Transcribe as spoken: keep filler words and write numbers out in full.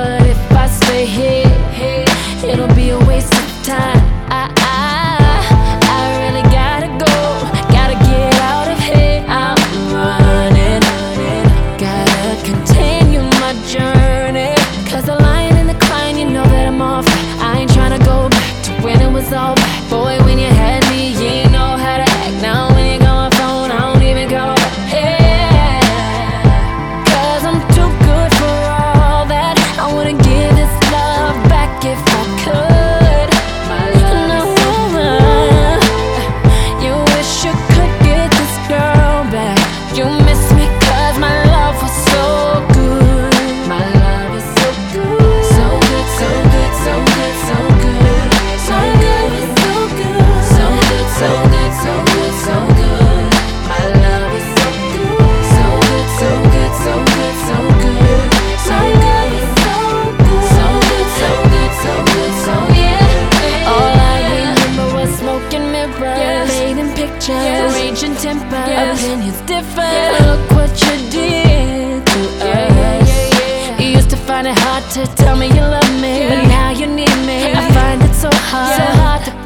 but if I stay here, it'll be a waste of time. I, I, I really gotta go, gotta get out of here. I'm running, gotta continue my journey. Cause the line and the climb, you know that I'm off. I ain't tryna go back to when it was all back. Boy, when you had me, you ain't know how to act. Now when you got my phone, I don't even call back. Hey, cause I'm too good for all that. I wouldn't give this love back if I could. No, uh, you wish you could get this girl back. You miss me cause my love was so good. My love is so good, so good, so good, so good, so good, so good, so good, so good, so good, so good, so good. My love is so good, so good, so good, so good, so good, so good, so good, so good, so good, so yeah. All I remember was smoking mirrors, bathing pictures, raging temper, opinions different. Look what you did to us. You used to find it hard to tell me you love me, but now you need me. I find it so hard, so hard to